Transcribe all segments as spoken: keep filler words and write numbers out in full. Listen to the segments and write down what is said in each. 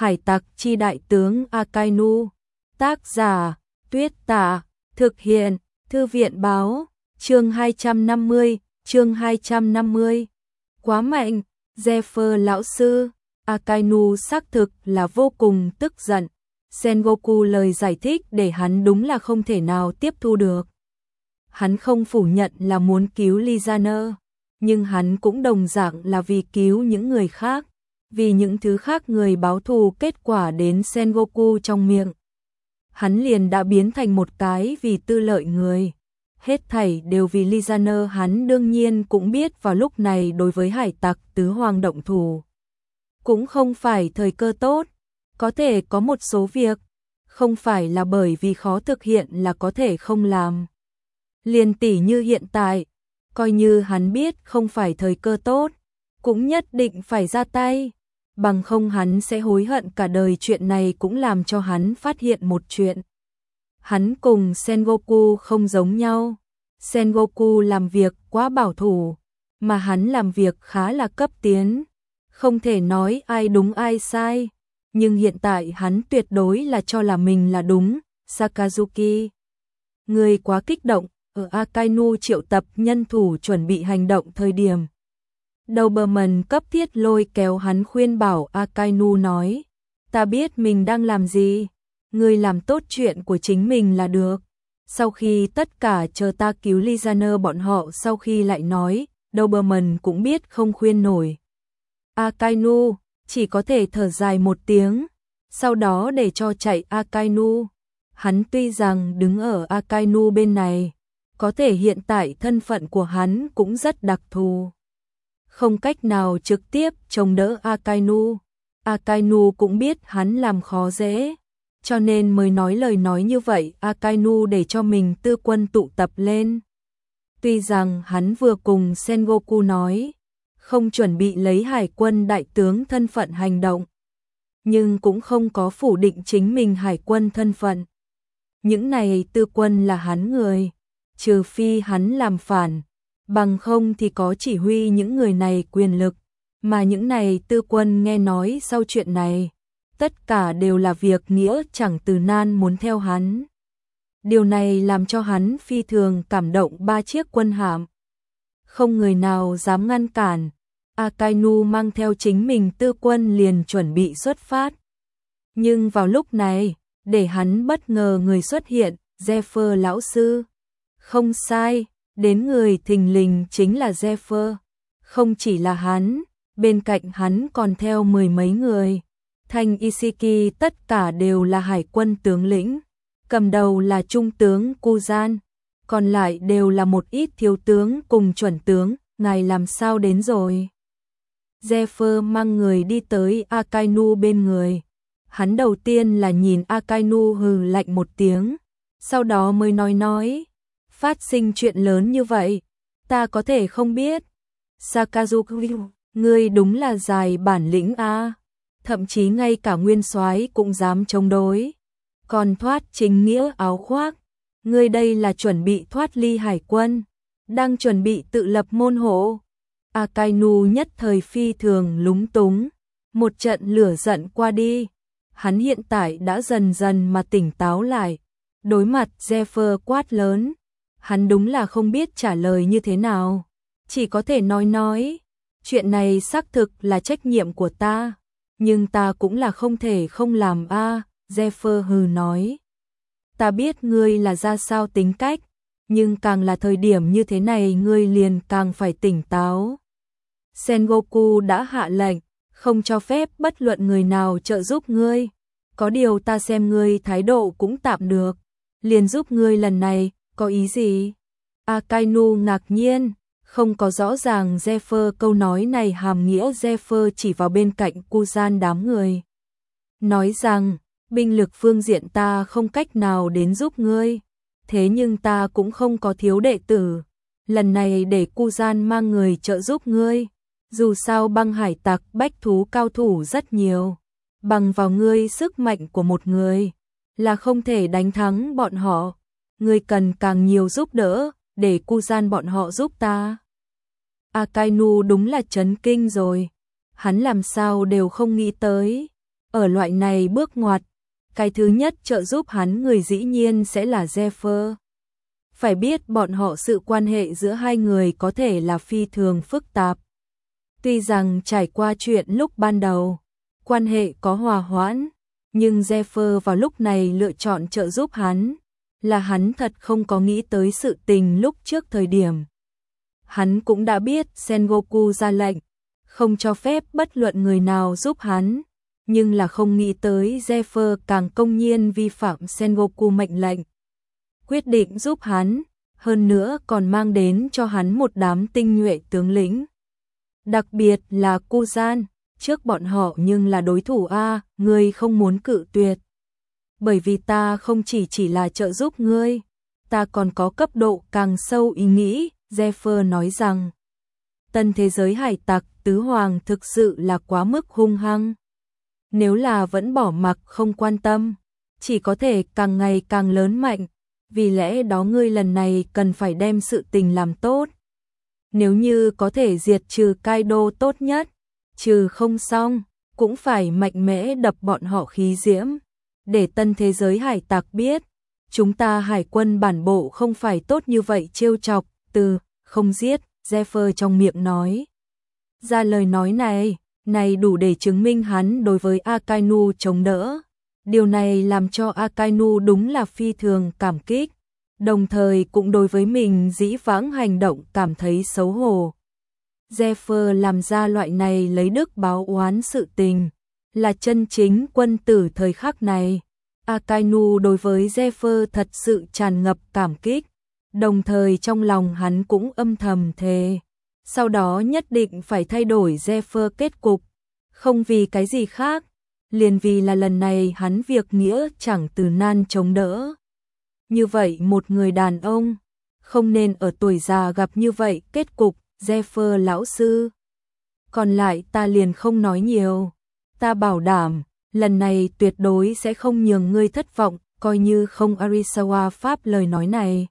Hải tặc chi đại tướng Akainu. Tác giả Tuyết Tả. Thực hiện Thư viện báo. Chương hai trăm năm mươi. Chương hai trăm năm mươi. Quá mạnh. Zephyr lão sư. Akainu xác thực là vô cùng tức giận. Sengoku lời giải thích để hắn đúng là không thể nào tiếp thu được. Hắn không phủ nhận là muốn cứu Lizaner, nhưng hắn cũng đồng dạng là vì cứu những người khác, vì những thứ khác người báo thù kết quả đến Sengoku trong miệng. Hắn liền đã biến thành một cái vì tư lợi người. Hết thảy đều vì Lizaner. Hắn đương nhiên cũng biết vào lúc này đối với hải tặc tứ hoàng động thủ cũng không phải thời cơ tốt. Có thể có một số việc không phải là bởi vì khó thực hiện là có thể không làm. Liền tỉ như hiện tại, coi như hắn biết không phải thời cơ tốt, cũng nhất định phải ra tay, bằng không hắn sẽ hối hận cả đời. Chuyện này cũng làm cho hắn phát hiện một chuyện. Hắn cùng Sengoku không giống nhau. Sengoku làm việc quá bảo thủ, mà hắn làm việc khá là cấp tiến. Không thể nói ai đúng ai sai, nhưng hiện tại hắn tuyệt đối là cho là mình là đúng. Sakazuki, người quá kích động. Ở Akainu triệu tập nhân thủ chuẩn bị hành động thời điểm, Doberman cấp thiết lôi kéo hắn khuyên bảo. Akainu nói, ta biết mình đang làm gì, ngươi làm tốt chuyện của chính mình là được. Sau khi tất cả chờ ta cứu Lizaner bọn họ. Sau khi lại nói, Doberman cũng biết không khuyên nổi. Akainu chỉ có thể thở dài một tiếng, sau đó để cho chạy Akainu. Hắn tuy rằng đứng ở Akainu bên này, có thể hiện tại thân phận của hắn cũng rất đặc thù, không cách nào trực tiếp chống đỡ Akainu. Akainu cũng biết hắn làm khó dễ, cho nên mới nói lời nói như vậy. Akainu để cho mình tư quân tụ tập lên. Tuy rằng hắn vừa cùng Sengoku nói không chuẩn bị lấy hải quân đại tướng thân phận hành động, nhưng cũng không có phủ định chính mình hải quân thân phận. Những này tư quân là hắn người, trừ phi hắn làm phản, bằng không thì có chỉ huy những người này quyền lực. Mà những này tư quân nghe nói sau chuyện này, tất cả đều là việc nghĩa chẳng từ nan muốn theo hắn. Điều này làm cho hắn phi thường cảm động. Ba chiếc quân hạm, không người nào dám ngăn cản. Akainu mang theo chính mình tư quân liền chuẩn bị xuất phát. Nhưng vào lúc này, để hắn bất ngờ người xuất hiện. Zephyr lão sư. Không sai, đến người thình lình chính là Zephyr. Không chỉ là hắn, bên cạnh hắn còn theo mười mấy người. Thành Ishiki tất cả đều là hải quân tướng lĩnh. Cầm đầu là trung tướng Kuzan, còn lại đều là một ít thiếu tướng cùng chuẩn tướng. Ngài làm sao đến rồi? Zephyr mang người đi tới Akainu bên người. Hắn đầu tiên là nhìn Akainu hừ lạnh một tiếng, sau đó mới nói nói, phát sinh chuyện lớn như vậy, ta có thể không biết. Sakazuki, ngươi đúng là dài bản lĩnh a, thậm chí ngay cả nguyên soái cũng dám chống đối, còn thoát chính nghĩa áo khoác. Ngươi đây là chuẩn bị thoát ly hải quân, đang chuẩn bị tự lập môn hộ. Akainu nhất thời phi thường lúng túng, một trận lửa giận qua đi, hắn hiện tại đã dần dần mà tỉnh táo lại. Đối mặt Zephyr quát lớn, hắn đúng là không biết trả lời như thế nào, chỉ có thể nói nói, chuyện này xác thực là trách nhiệm của ta, nhưng ta cũng là không thể không làm a. À, Zephyr hừ nói, ta biết ngươi là ra sao tính cách, nhưng càng là thời điểm như thế này ngươi liền càng phải tỉnh táo. Sengoku đã hạ lệnh, không cho phép bất luận người nào trợ giúp ngươi. Có điều ta xem ngươi thái độ cũng tạm được, liền giúp ngươi lần này, có ý gì? Akainu ngạc nhiên, không có rõ ràng Zephyr câu nói này hàm nghĩa. Zephyr chỉ vào bên cạnh Kuzan đám người, nói rằng, binh lực phương diện ta không cách nào đến giúp ngươi, thế nhưng ta cũng không có thiếu đệ tử, lần này để Kuzan mang người trợ giúp ngươi. Dù sao băng hải tặc bách thú cao thủ rất nhiều, bằng vào ngươi sức mạnh của một người là không thể đánh thắng bọn họ, ngươi cần càng nhiều giúp đỡ, để Kuzan bọn họ giúp ta. Akainu đúng là chấn kinh rồi, hắn làm sao đều không nghĩ tới, Ở loại này bước ngoặt, cái thứ nhất trợ giúp hắn người dĩ nhiên sẽ là Zephyr. Phải biết bọn họ sự quan hệ giữa hai người có thể là phi thường phức tạp. Tuy rằng trải qua chuyện lúc ban đầu, quan hệ có hòa hoãn, nhưng Zephyr vào lúc này lựa chọn trợ giúp hắn, là hắn thật không có nghĩ tới sự tình lúc trước thời điểm. Hắn cũng đã biết Sengoku ra lệnh, không cho phép bất luận người nào giúp hắn, nhưng là không nghĩ tới Zephyr càng công nhiên vi phạm Sengoku mệnh lệnh. Quyết định giúp hắn, hơn nữa còn mang đến cho hắn một đám tinh nhuệ tướng lĩnh. Đặc biệt là Kuzan, trước bọn họ nhưng là đối thủ a, ngươi không muốn cự tuyệt. Bởi vì ta không chỉ chỉ là trợ giúp ngươi, ta còn có cấp độ càng sâu ý nghĩ, Zephyr nói rằng. Tân thế giới hải tặc tứ hoàng thực sự là quá mức hung hăng. Nếu là vẫn bỏ mặc không quan tâm, chỉ có thể càng ngày càng lớn mạnh, vì lẽ đó ngươi lần này cần phải đem sự tình làm tốt. Nếu như có thể diệt trừ Kaido tốt nhất, trừ không xong, cũng phải mạnh mẽ đập bọn họ khí diễm, để tân thế giới hải tặc biết, chúng ta hải quân bản bộ không phải tốt như vậy trêu chọc, từ không giết, Zephyr trong miệng nói. Ra lời nói này, này đủ để chứng minh hắn đối với Akainu chống đỡ. Điều này làm cho Akainu đúng là phi thường cảm kích, đồng thời cũng đối với mình dĩ vãng hành động cảm thấy xấu hổ. Zephyr làm ra loại này lấy đức báo oán sự tình, là chân chính quân tử thời khắc này. Akainu đối với Zephyr thật sự tràn ngập cảm kích, đồng thời trong lòng hắn cũng âm thầm thề, sau đó nhất định phải thay đổi Zephyr kết cục, không vì cái gì khác, liền vì là lần này hắn việc nghĩa chẳng từ nan chống đỡ. Như vậy một người đàn ông, không nên ở tuổi già gặp như vậy kết cục, Zephyr lão sư. Còn lại ta liền không nói nhiều, ta bảo đảm, lần này tuyệt đối sẽ không nhường ngươi thất vọng, coi như không Arisawa Pháp lời nói này.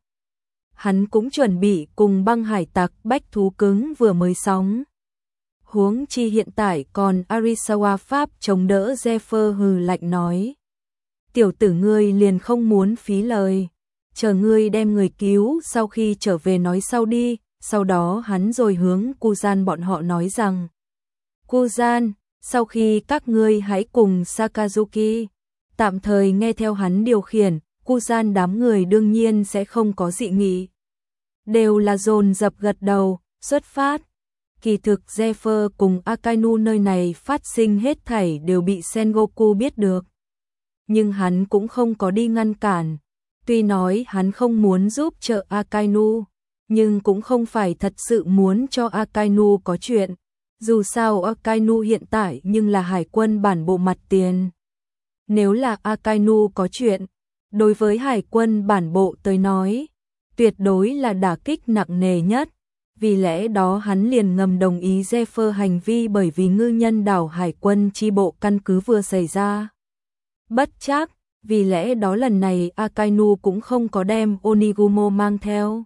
Hắn cũng chuẩn bị cùng băng hải tặc bách thú cứng vừa mới sóng. Huống chi hiện tại còn Arisawa Pháp chống đỡ, Zephyr hừ lạnh nói. Tiểu tử ngươi liền không muốn phí lời, chờ ngươi đem người cứu sau khi trở về nói sau đi. Sau đó hắn rồi hướng Kuzan bọn họ nói rằng, Kuzan, sau khi các ngươi hãy cùng Sakazuki tạm thời nghe theo hắn điều khiển, Kuzan đám người đương nhiên sẽ không có dị nghị. Đều là dồn dập gật đầu, xuất phát. Kỳ thực Zephyr cùng Akainu nơi này phát sinh hết thảy đều bị Sengoku biết được. Nhưng hắn cũng không có đi ngăn cản. Tuy nói hắn không muốn giúp trợ Akainu, nhưng cũng không phải thật sự muốn cho Akainu có chuyện. Dù sao Akainu hiện tại nhưng là hải quân bản bộ mặt tiền. Nếu là Akainu có chuyện, đối với hải quân bản bộ tới nói, tuyệt đối là đả kích nặng nề nhất. Vì lẽ đó hắn liền ngầm đồng ý Zephyr hành vi, bởi vì ngư nhân đảo hải quân chi bộ căn cứ vừa xảy ra bất trắc, vì lẽ đó lần này Akainu cũng không có đem Onigumo mang theo,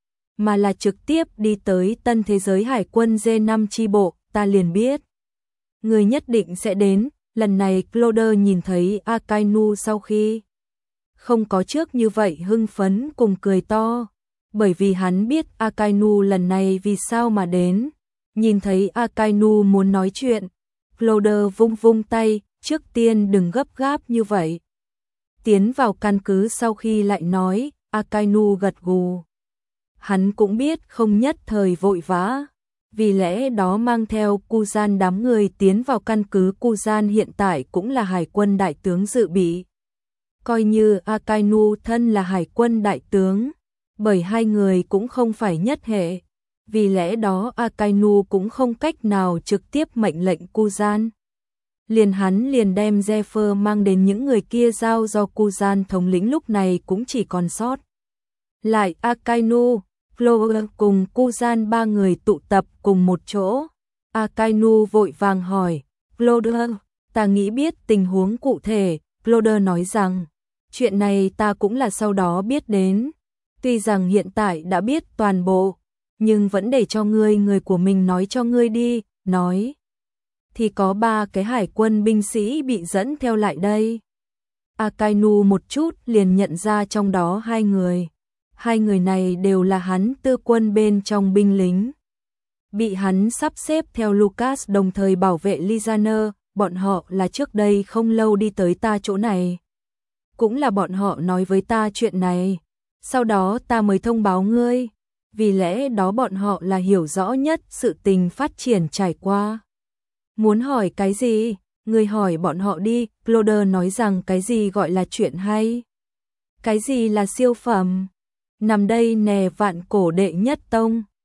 mà là trực tiếp đi tới tân thế giới hải quân G năm chi bộ. Ta liền biết người nhất định sẽ đến. Lần này Cloder nhìn thấy Akainu sau khi không có trước như vậy hưng phấn cùng cười to, bởi vì hắn biết Akainu lần này vì sao mà đến. Nhìn thấy Akainu muốn nói chuyện, Cloder vung vung tay, trước tiên đừng gấp gáp như vậy. Tiến vào căn cứ sau khi lại nói, Akainu gật gù. Hắn cũng biết không nhất thời vội vã, vì lẽ đó mang theo Kuzan đám người tiến vào căn cứ. Kuzan hiện tại cũng là hải quân đại tướng dự bị. Coi như Akainu thân là hải quân đại tướng, bởi hai người cũng không phải nhất hệ, vì lẽ đó Akainu cũng không cách nào trực tiếp mệnh lệnh Kuzan. Liền hắn liền đem Zephyr mang đến những người kia giao do Kuzan thống lĩnh. Lúc này cũng chỉ còn sót lại Akainu, Clover cùng Kuzan ba người tụ tập cùng một chỗ. Akainu vội vàng hỏi, Clover, ta nghĩ biết tình huống cụ thể. Clover nói rằng, chuyện này ta cũng là sau đó biết đến. Tuy rằng hiện tại đã biết toàn bộ, nhưng vẫn để cho ngươi người của mình nói cho ngươi đi, nói. thì có ba cái hải quân binh sĩ bị dẫn theo lại đây. Akainu một chút liền nhận ra trong đó hai người. Hai người này đều là hắn tư quân bên trong binh lính. Bị hắn sắp xếp theo Lucas đồng thời bảo vệ Lizaner, bọn họ là trước đây không lâu đi tới ta chỗ này. Cũng là bọn họ nói với ta chuyện này. Sau đó ta mới thông báo ngươi. Vì lẽ đó bọn họ là hiểu rõ nhất sự tình phát triển trải qua. Muốn hỏi cái gì? Ngươi hỏi bọn họ đi. Claude nói rằng cái gì gọi là chuyện hay? Cái gì là siêu phẩm? Nằm đây nè vạn cổ đệ nhất tông.